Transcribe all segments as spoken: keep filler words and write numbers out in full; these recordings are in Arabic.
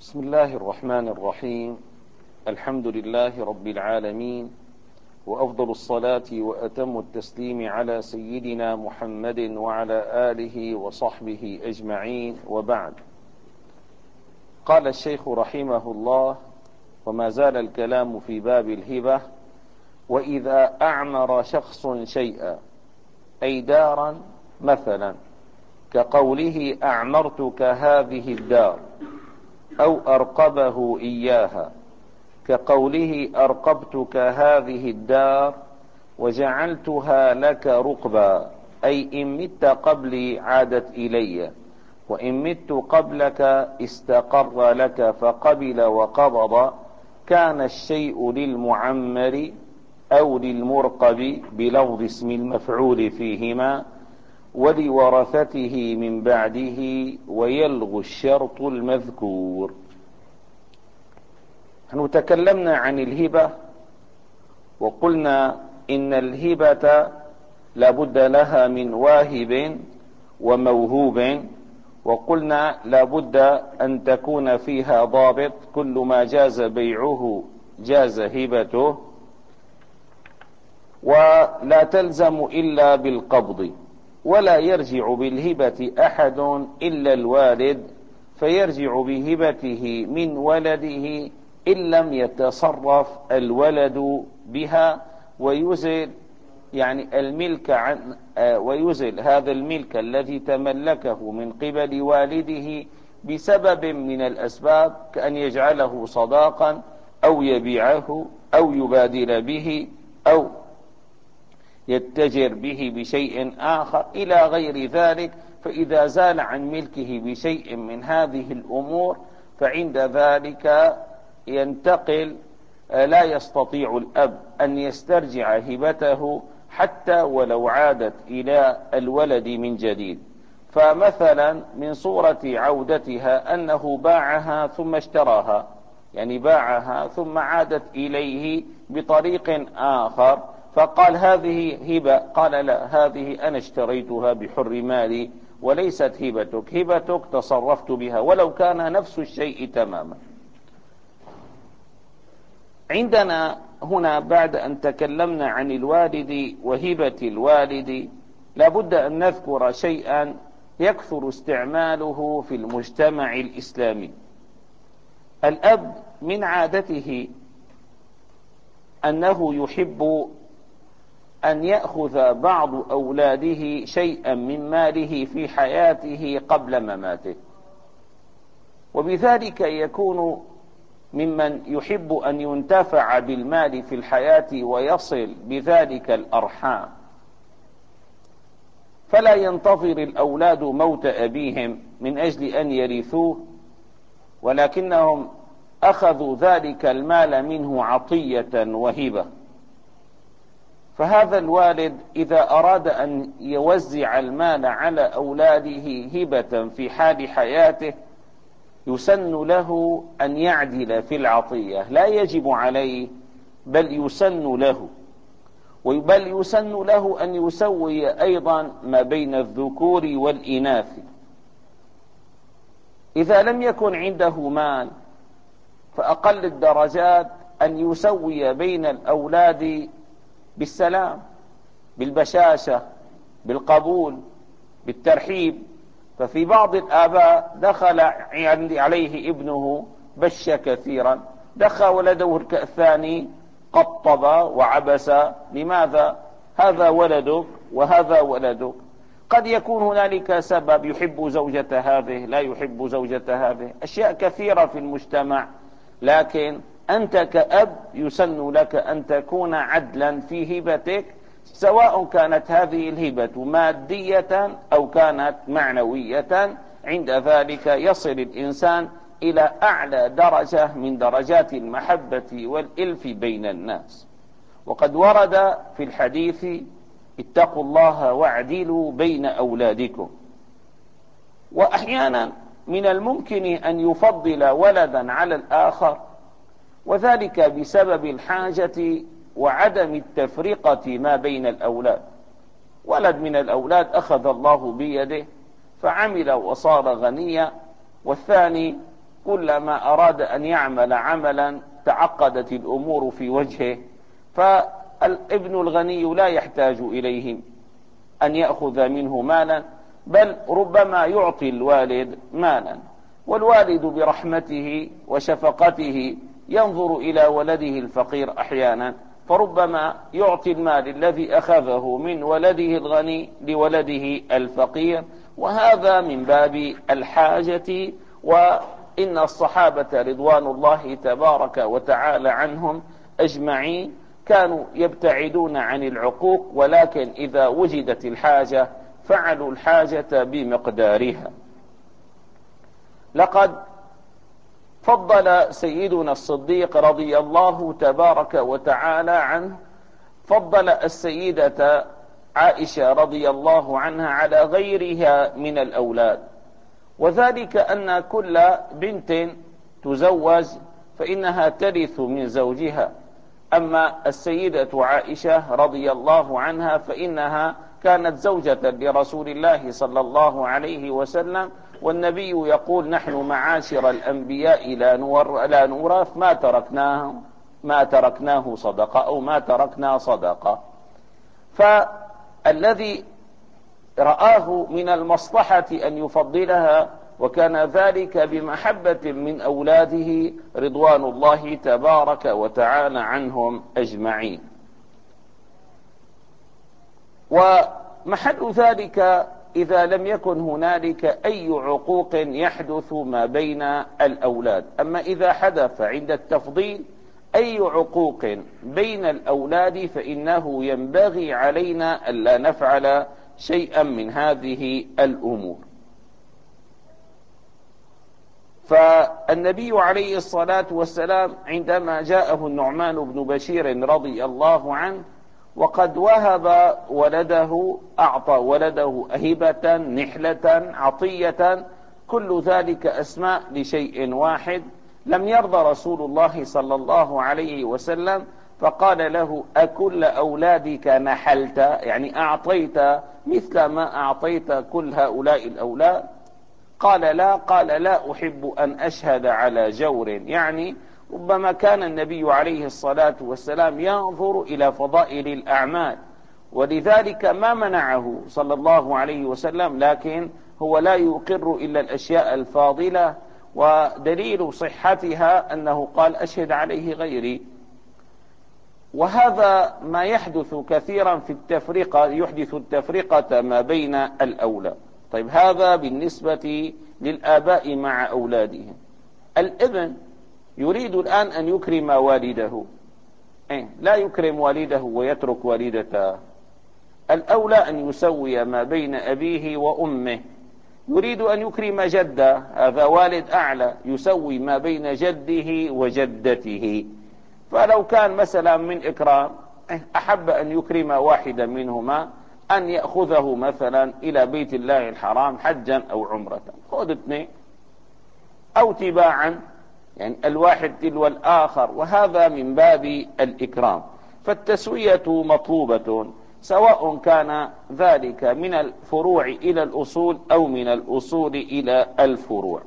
بسم الله الرحمن الرحيم. الحمد لله رب العالمين، وأفضل الصلاة وأتم التسليم على سيدنا محمد وعلى آله وصحبه أجمعين، وبعد. قال الشيخ رحمه الله: وما زال الكلام في باب الهبة. وإذا أعمر شخص شيئا، أي دارا مثلا، كقوله أعمرتك هذه الدار، أو أرقبه إياها، كقوله أرقبتك هذه الدار وجعلتها لك رقبا، أي إن مت قبلي عادت إلي، وإن مت قبلك استقر لك فقبل وقبض. كان الشيء للمعمر أو للمرقب بلفظ اسم المفعول فيهما، ولورثته من بعده، ويلغو الشرط المذكور. نحن تكلمنا عن الهبة، وقلنا إن الهبة لابد لها من واهب وموهوب، وقلنا لابد أن تكون فيها ضابط: كل ما جاز بيعه جاز هبته، ولا تلزم إلا بالقبض، ولا يرجع بالهبة أحد إلا الوالد، فيرجع بهبته من ولده إن لم يتصرف الولد بها ويزل يعني الملك عن ويزل هذا الملك الذي تملكه من قبل والده بسبب من الأسباب، كأن يجعله صداقا أو يبيعه أو يبادل به أو يتجر به بشيء آخر إلى غير ذلك. فإذا زال عن ملكه بشيء من هذه الأمور، فعند ذلك ينتقل. لا يستطيع الأب أن يسترجع هبته حتى ولو عادت إلى الولد من جديد. فمثلا من صورة عودتها أنه باعها ثم اشتراها، يعني باعها ثم عادت إليه بطريق آخر، فقال هذه هبة، قال لا، هذه أنا اشتريتها بحر مالي وليست هبتك، هبتك تصرفت بها ولو كان نفس الشيء تماما. عندنا هنا بعد أن تكلمنا عن الوالد وهبة الوالد، لابد أن نذكر شيئا يكثر استعماله في المجتمع الإسلامي. الأب من عادته أنه يحب أن يأخذ بعض أولاده شيئا من ماله في حياته قبل مماته، وبذلك يكون ممن يحب أن ينتفع بالمال في الحياة ويصل بذلك الأرحام، فلا ينتظر الأولاد موت أبيهم من أجل أن يرثوه، ولكنهم أخذوا ذلك المال منه عطية وهبة. فهذا الوالد إذا أراد أن يوزع المال على أولاده هبة في حال حياته، يسن له أن يعدل في العطية، لا يجب عليه بل يسن له، بل يسن له أن يسوي أيضا ما بين الذكور والإناث. إذا لم يكن عنده مال، فأقل الدرجات أن يسوي بين الأولاد بالسلام، بالبشاشة، بالقبول، بالترحيب. ففي بعض الآباء دخل عليه ابنه بش كثيرا، دخل ولده الثاني قطب وعبس. لماذا؟ هذا ولدك وهذا ولدك. قد يكون هنالك سبب، يحب زوجة هذه، لا يحب زوجة هذه، أشياء كثيرة في المجتمع. لكن أنت كأب يسن لك أن تكون عدلا في هبتك، سواء كانت هذه الهبة مادية أو كانت معنوية. عند ذلك يصل الإنسان إلى أعلى درجة من درجات المحبة والإلف بين الناس. وقد ورد في الحديث: اتقوا الله واعدلوا بين أولادكم. وأحيانا من الممكن أن يفضل ولدا على الآخر، وذلك بسبب الحاجة وعدم التفرقة ما بين الأولاد. ولد من الأولاد أخذ الله بيده فعمل وصار غنيا، والثاني كلما أراد أن يعمل عملا تعقدت الأمور في وجهه، فالابن الغني لا يحتاج إليه أن يأخذ منه مالا، بل ربما يعطي الوالد مالا، والوالد برحمته وشفقته ينظر إلى ولده الفقير أحيانا، فربما يعطي المال الذي أخذه من ولده الغني لولده الفقير، وهذا من باب الحاجة. وإن الصحابة رضوان الله تبارك وتعالى عنهم أجمعين كانوا يبتعدون عن العقوق، ولكن إذا وجدت الحاجة فعلوا الحاجة بمقدارها. لقد فضل سيدنا الصديق رضي الله تبارك وتعالى عنه، فضل السيدة عائشة رضي الله عنها على غيرها من الأولاد، وذلك أن كل بنت تزوج فإنها ترث من زوجها، أما السيدة عائشة رضي الله عنها فإنها كانت زوجة لرسول الله صلى الله عليه وسلم، والنبي يقول: نحن معاشر الأنبياء لا نورث ما تركناه ما تركناه صدقة، أو ما تركنا صدقة. فالذي رآه من المصلحة أن يفضلها، وكان ذلك بمحبة من أولاده رضوان الله تبارك وتعالى عنهم أجمعين. ومحل ذلك إذا لم يكن هنالك أي عقوق يحدث ما بين الأولاد. أما إذا حدث عند التفضيل أي عقوق بين الأولاد فإنه ينبغي علينا ألا نفعل شيئا من هذه الأمور. فالنبي عليه الصلاة والسلام عندما جاءه النعمان بن بشير رضي الله عنه وقد وهب ولده، أعطى ولده هبة، نحلة، عطية، كل ذلك أسماء لشيء واحد، لم يرضى رسول الله صلى الله عليه وسلم، فقال له: أكل أولادك نحلت، يعني أعطيت مثل ما أعطيت كل هؤلاء الأولاد؟ قال: لا. قال: لا أحب أن أشهد على جور، يعني ربما كان النبي عليه الصلاة والسلام ينظر إلى فضائل الأعمال، ولذلك ما منعه صلى الله عليه وسلم، لكن هو لا يقر إلا الأشياء الفاضلة، ودليل صحتها أنه قال: أشهد عليه غيري. وهذا ما يحدث كثيرا في التفرقة، يحدث التفرقة ما بين الأولاد. طيب، هذا بالنسبة للآباء مع أولادهم. الابن يريد الآن أن يكرم والده، إيه؟ لا يكرم والده ويترك والدته، الأولى أن يسوي ما بين أبيه وأمه. يريد أن يكرم جده، هذا والد أعلى، يسوي ما بين جده وجدته. فلو كان مثلا من إكرام أحب أن يكرم واحدا منهما، أن يأخذه مثلا إلى بيت الله الحرام حجا أو عمرة، خذ اثنين، أو تباعا، يعني الواحد تلو الآخر، وهذا من باب الإكرام. فالتسوية مطلوبة، سواء كان ذلك من الفروع إلى الأصول أو من الأصول إلى الفروع.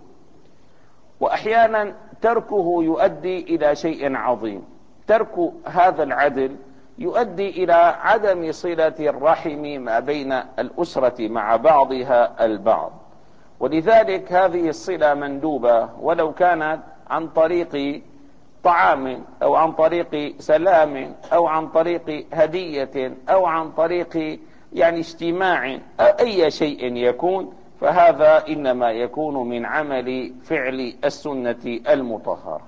وأحيانا تركه يؤدي إلى شيء عظيم، ترك هذا العدل يؤدي إلى عدم صلة الرحم ما بين الأسرة مع بعضها البعض، ولذلك هذه الصلة مندوبة، ولو كانت عن طريق طعام أو عن طريق سلام أو عن طريق هدية أو عن طريق يعني اجتماع أو أي شيء يكون، فهذا إنما يكون من عمل فعل السنة المطهرة.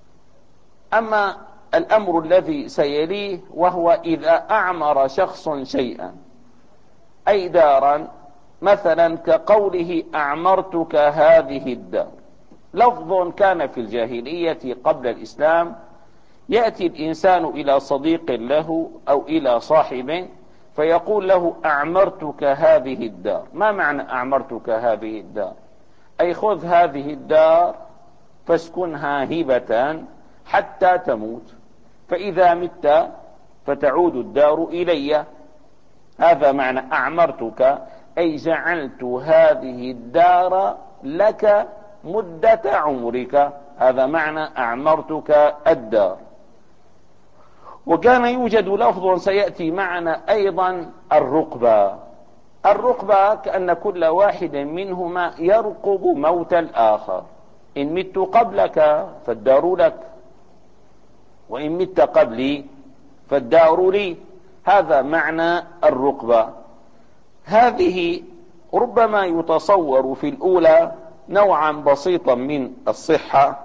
أما الأمر الذي سيليه، وهو إذا أعمر شخص شيئا، أي دارا، مثلا كقوله: أعمرتك هذه الدار، لفظ كان في الجاهلية قبل الإسلام. يأتي الإنسان إلى صديق له أو إلى صاحب فيقول له: أعمرتك هذه الدار. ما معنى أعمرتك هذه الدار؟ أي خذ هذه الدار فاسكنها هبة حتى تموت، فإذا مت فتعود الدار إلي. هذا معنى أعمرتك، أي جعلت هذه الدار لك مدة عمرك. هذا معنى أعمرتك الدار. وكان يوجد لفظ سيأتي معنا أيضا الرقبة. الرقبة كأن كل واحد منهما يرقب موت الآخر. إن مت قبلك فالدار لك، وإن مت قبلي فالدار لي. هذا معنى الرقبة. هذه ربما يتصور في الأولى نوعا بسيطا من الصحة،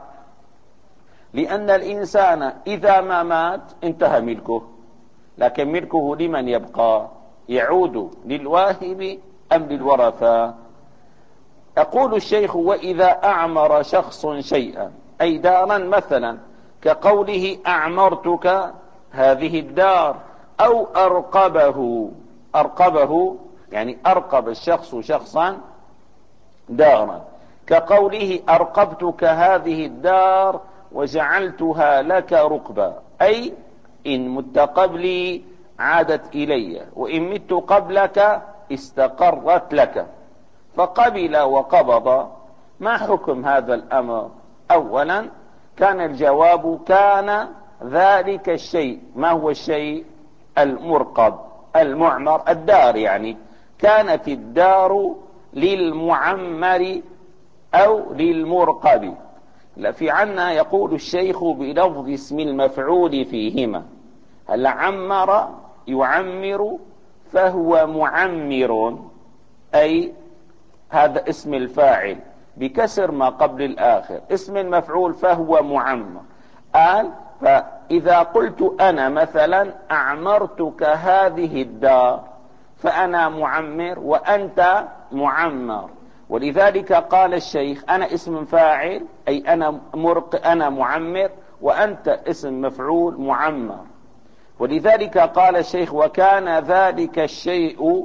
لأن الإنسان إذا ما مات انتهى ملكه، لكن ملكه لمن يبقى؟ يعود للواهب أم للورثة؟ يقول الشيخ: وإذا أعمر شخص شيئا، أي دارا مثلا، كقوله أعمرتك هذه الدار، أو أرقبه. أرقبه يعني أرقب الشخص شخصا دارا، كقوله أرقبتك هذه الدار وجعلتها لك رقبا، أي إن مت قبلي عادت إلي، وإن مت قبلك استقرت لك. فقبل وقبض. ما حكم هذا الأمر؟ أولا كان الجواب كان ذلك الشيء. ما هو الشيء؟ المرقب المعمر، الدار يعني. كانت الدار للمعمر أو للمرقب. في عنا يقول الشيخ بلفظ اسم المفعول فيهما. هل عمر يعمر فهو معمر، أي هذا اسم الفاعل بكسر ما قبل الآخر. اسم المفعول فهو معمر. قال: فإذا قلت أنا مثلا أعمرتك هذه الدار، فأنا معمر وأنت معمر. ولذلك قال الشيخ: أنا اسم فاعل، أي أنا مرق أنا معمر، وأنت اسم مفعول معمر. ولذلك قال الشيخ: وكان ذلك الشيء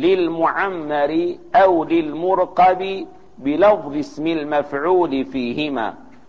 للمعمر أو للمرقب بلفظ اسم المفعول فيهما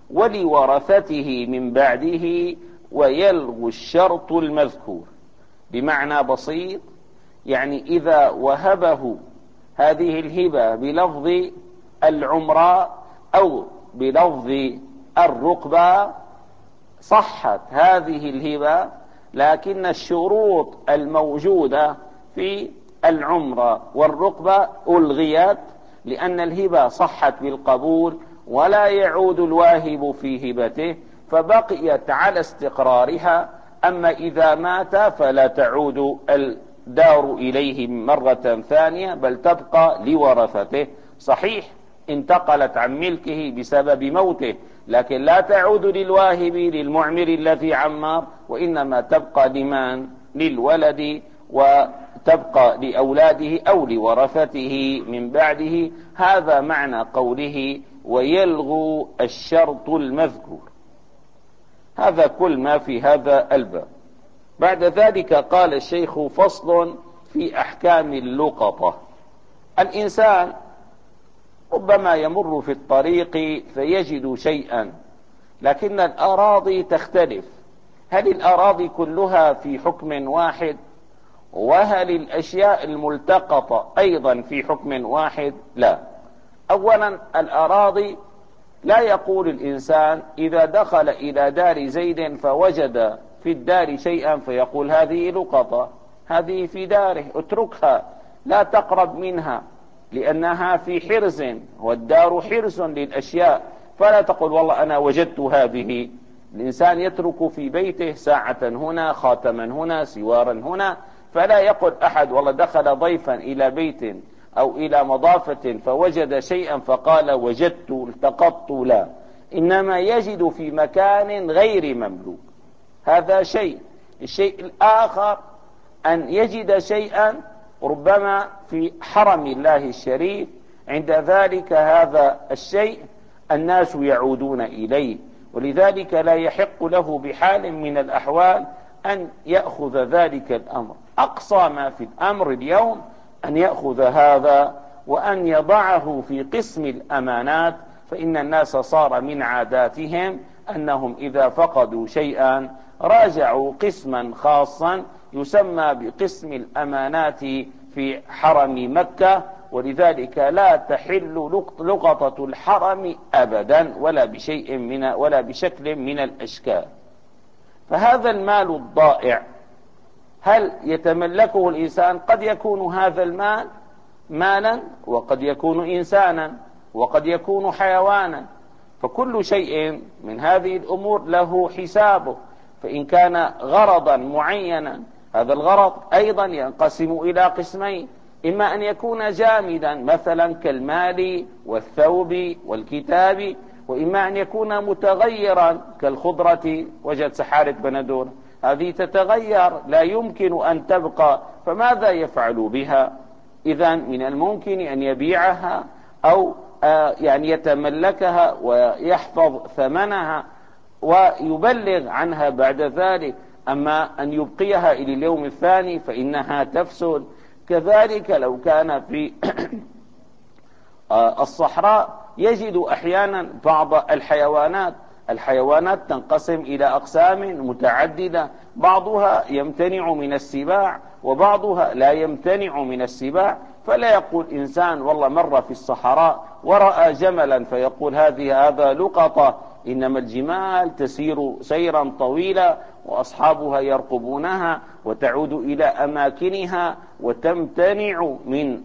ولورثته من بعده، ويلغو الشرط المذكور. بمعنى بسيط، يعني إذا وهبه هذه الهبة بلفظ العمراء أو بلفظ الرقبة صحت هذه الهبة، لكن الشروط الموجودة في العمرة والرقبة ألغيت، لأن الهبة صحت بالقبول ولا يعود الواهب في هبته، فبقيت على استقرارها. أما إذا مات فلا تعود الدار إليه مرة ثانية، بل تبقى لورثته. صحيح انتقلت عن ملكه بسبب موته، لكن لا تعود للواهب للمعمر الذي عمر، وإنما تبقى لمن؟ للولد، وتبقى لأولاده أو لورثته من بعده. هذا معنى قوله: ويلغو الشرط المذكور. هذا كل ما في هذا الباب. بعد ذلك قال الشيخ: فصل في أحكام اللقطة. الإنسان ربما يمر في الطريق فيجد شيئا، لكن الأراضي تختلف. هل الأراضي كلها في حكم واحد؟ وهل الأشياء الملتقطة أيضا في حكم واحد؟ لا. أولا الأراضي لا يقول الإنسان إذا دخل إلى دار زيد فوجد في الدار شيئا فيقول هذه لقطة، هذه في داره اتركها لا تقرب منها، لأنها في حرز، والدار حرز للأشياء، فلا تقول والله أنا وجدت هذه. الإنسان يترك في بيته ساعة هنا، خاتما هنا، سوارا هنا، فلا يقول أحد والله دخل ضيفا إلى بيت أو إلى مضافة فوجد شيئا فقال وجدت التقطت. لا، إنما يجد في مكان غير مملوك. هذا شيء. الشيء الآخر أن يجد شيئا ربما في حرم الله الشريف، عند ذلك هذا الشيء الناس يعودون إليه، ولذلك لا يحق له بحال من الأحوال أن يأخذ ذلك الأمر. أقصى ما في الأمر اليوم أن يأخذ هذا وأن يضعه في قسم الأمانات، فإن الناس صار من عاداتهم أنهم إذا فقدوا شيئا راجعوا قسما خاصا يسمى بقسم الأمانات في حرم مكة، ولذلك لا تحل لقطة الحرم أبدا ولا بشيء من ولا بشكل من الأشكال. فهذا المال الضائع هل يتملكه الإنسان؟ قد يكون هذا المال مالا، وقد يكون إنسانا، وقد يكون حيوانا، فكل شيء من هذه الأمور له حسابه. فإن كان غرضا معينا، هذا الغرض أيضا ينقسم إلى قسمين: إما أن يكون جامدا مثلا كالمال والثوب والكتاب، وإما أن يكون متغيرا كالخضرة. وجد سحارة بندور هذه تتغير، لا يمكن أن تبقى، فماذا يفعل بها؟ إذن من الممكن أن يبيعها أو يعني يتملكها ويحفظ ثمنها ويبلغ عنها بعد ذلك. أما أن يبقيها إلى اليوم الثاني فإنها تفسد. كذلك لو كان في الصحراء يجد أحيانا بعض الحيوانات الحيوانات تنقسم إلى أقسام متعددة، بعضها يمتنع من السباع وبعضها لا يمتنع من السباع. فلا يقول إنسان والله مر في الصحراء ورأى جملا فيقول هذه هذا لقطة، إنما الجمال تسير سيرا طويلا وأصحابها يرقبونها وتعود إلى أماكنها وتمتنع من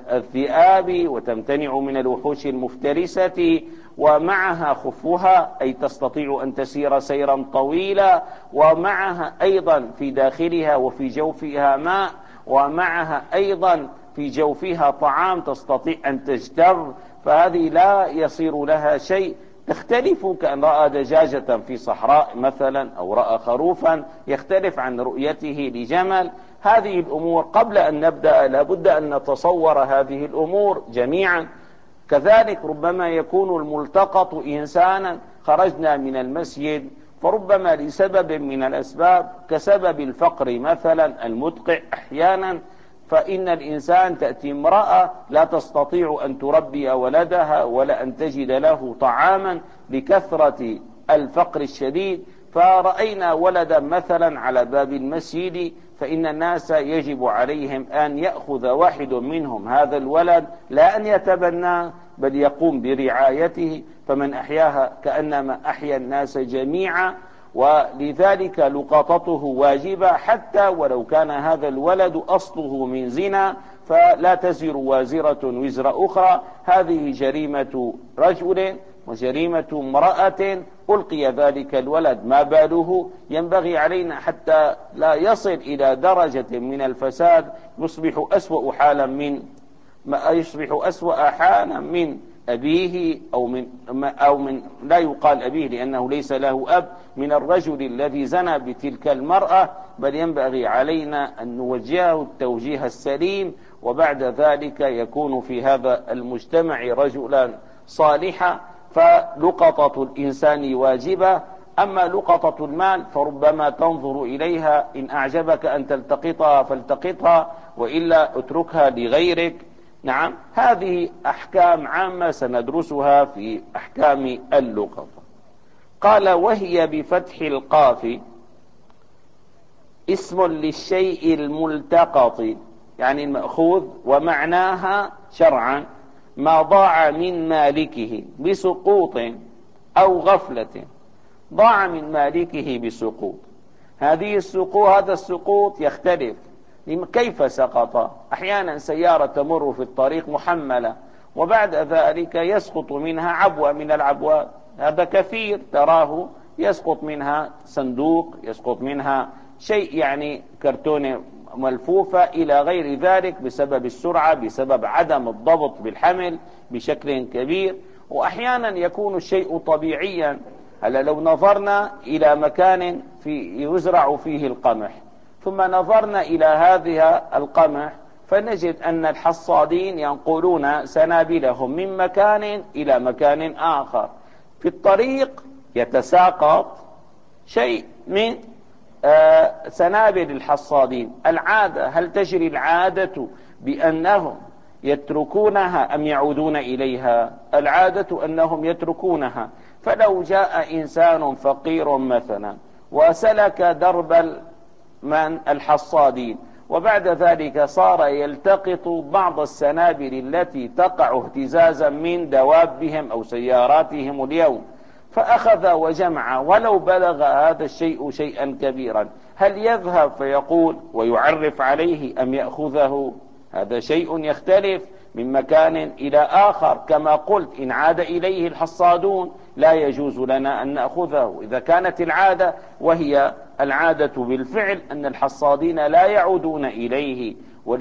الذئاب وتمتنع من الوحوش المفترسة، ومعها خفها أي تستطيع أن تسير سيرا طويلا، ومعها أيضا في داخلها وفي جوفها ماء، ومعها أيضا في جوفها طعام تستطيع أن تجتر، فهذه لا يصير لها شيء. تختلف كأن رأى دجاجة في صحراء مثلا أو رأى خروفا، يختلف عن رؤيته لجمل. هذه الأمور قبل أن نبدأ لابد أن نتصور هذه الأمور جميعا. كذلك ربما يكون الملتقط إنسانا، خرجنا من المسجد فربما لسبب من الأسباب كسبب الفقر مثلا المدقع أحيانا، فإن الإنسان تأتي امرأة لا تستطيع أن تربي ولدها ولا أن تجد له طعاما لكثرة الفقر الشديد، فرأينا ولدا مثلا على باب المسجد، فإن الناس يجب عليهم أن يأخذ واحد منهم هذا الولد، لا أن يتبناه بل يقوم برعايته، فمن أحياها كأنما أحيا الناس جميعا. ولذلك لقطته واجبة حتى ولو كان هذا الولد أصله من زنا، فلا تزر وازرة وزر أخرى. هذه جريمة رجل وجريمة امرأة ألقي ذلك الولد، ما باله؟ ينبغي علينا حتى لا يصل إلى درجة من الفساد يصبح أسوأ حالا من ما يصبح أسوأ حالا من أبيه أو من أو من لا يقال أبيه لأنه ليس له أب، من الرجل الذي زنى بتلك المرأة. بل ينبغي علينا أن نوجهه التوجيه السليم، وبعد ذلك يكون في هذا المجتمع رجلا صالحا. فلقطة الإنسان واجبة. أما لقطة المال فربما تنظر إليها، إن أعجبك أن تلتقطها فالتقطها وإلا اتركها لغيرك. نعم، هذه أحكام عامة سندرسها في أحكام اللقطة. قال: وهي بفتح القاف اسم للشيء الملتقط، يعني المأخوذ، ومعناها شرعا ما ضاع من مالكه بسقوط أو غفلة. ضاع من مالكه بسقوط، هذه السقوط هذا السقوط يختلف. كيف سقط؟ أحيانا سيارة تمر في الطريق محملة وبعد ذلك يسقط منها عبوة من العبوات، هذا كثير تراه، يسقط منها صندوق، يسقط منها شيء يعني كرتونة ملفوفة إلى غير ذلك بسبب السرعة، بسبب عدم الضبط بالحمل بشكل كبير. وأحيانا يكون الشيء طبيعيا. هلا لو نظرنا إلى مكان في يزرع فيه القمح ثم نظرنا إلى هذه القمح فنجد أن الحصادين ينقلون سنابلهم من مكان إلى مكان آخر، في الطريق يتساقط شيء من آه سنابل الحصادين. العادة، هل تجري العادة بأنهم يتركونها أم يعودون إليها؟ العادة أنهم يتركونها. فلو جاء إنسان فقير مثلا وسلك درب من الحصادين وبعد ذلك صار يلتقط بعض السنابل التي تقع اهتزازا من دوابهم أو سياراتهم اليوم، فأخذ وجمع ولو بلغ هذا الشيء شيئا كبيرا، هل يذهب فيقول ويعرف عليه أم يأخذه؟ هذا شيء يختلف من مكان إلى آخر. كما قلت إن عاد إليه الحصادون لا يجوز لنا أن نأخذه. إذا كانت العادة، وهي العادة بالفعل، أن الحصادين لا يعودون إليه،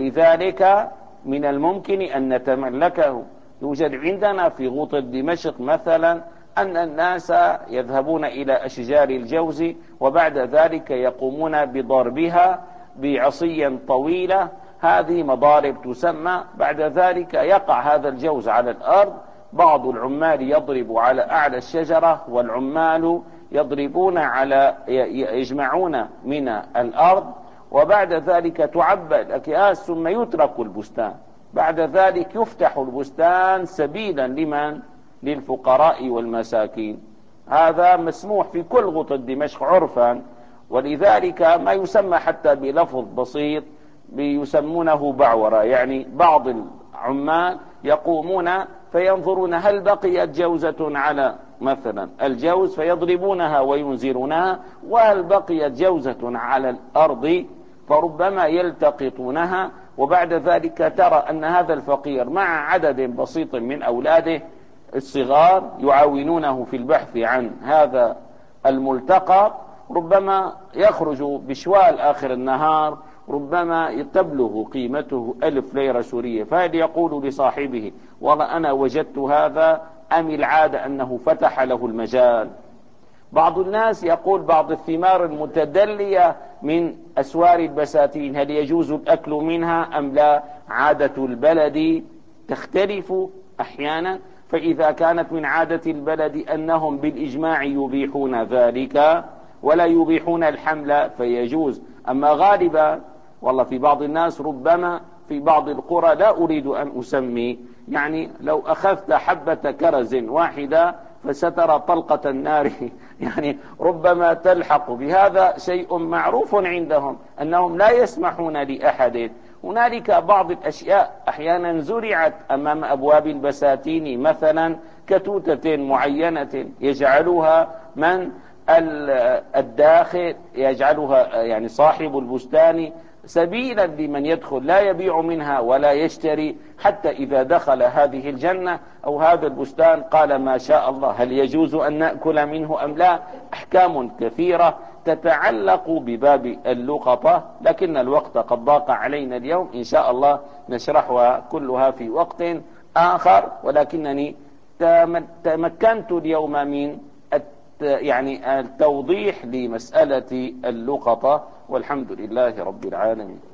ولذلك من الممكن أن نتملكه. يوجد عندنا في غوطة دمشق مثلا أن الناس يذهبون إلى أشجار الجوز وبعد ذلك يقومون بضربها بعصي طويلة، هذه مضارب تسمى. بعد ذلك يقع هذا الجوز على الأرض، بعض العمال يضرب على أعلى الشجرة والعمال يضربون على يجمعون من الأرض، وبعد ذلك تعبى الأكياس ثم يترك البستان. بعد ذلك يفتح البستان سبيلا لمن؟ للفقراء والمساكين. هذا مسموح في كل غوطة دمشق عرفا، ولذلك ما يسمى حتى بلفظ بسيط بيسمونه بعورة، يعني بعض العمال يقومون فينظرون هل بقيت جوزة على مثلا الجوز فيضربونها وينزلونها، وهل بقيت جوزة على الأرض فربما يلتقطونها. وبعد ذلك ترى أن هذا الفقير مع عدد بسيط من أولاده الصغار يعاونونه في البحث عن هذا الملتقط، ربما يخرج بشوال آخر النهار، ربما تبلغ قيمته ألف ليرة سورية، فهل يقول لصاحبه والله أنا وجدت هذا، أم العادة أنه فتح له المجال؟ بعض الناس يقول بعض الثمار المتدلية من أسوار البساتين هل يجوز الأكل منها أم لا؟ عادة البلد تختلف أحيانا، فإذا كانت من عادة البلد أنهم بالإجماع يبيحون ذلك ولا يبيحون الحمل فيجوز. أما غالبا والله في بعض الناس ربما في بعض القرى، لا أريد أن أسمي، يعني لو أخذت حبة كرز واحدة فسترى طلقة النار يعني ربما تلحق بهذا. شيء معروف عندهم أنهم لا يسمحون لأحد. هنالك بعض الأشياء أحيانا زرعت أمام أبواب البساتين، مثلا كتوتة معينة يجعلها من الداخل، يجعلها يعني صاحب البستان سبيلا لمن يدخل لا يبيع منها ولا يشتري، حتى إذا دخل هذه الجنة أو هذا البستان قال ما شاء الله، هل يجوز أن نأكل منه أم لا؟ أحكام كثيرة تتعلق بباب اللقطة، لكن الوقت قد ضاق علينا اليوم، إن شاء الله نشرحها كلها في وقت آخر. ولكنني تمكنت اليوم من يعني التوضيح لمسألة اللقطة، والحمد لله رب العالمين.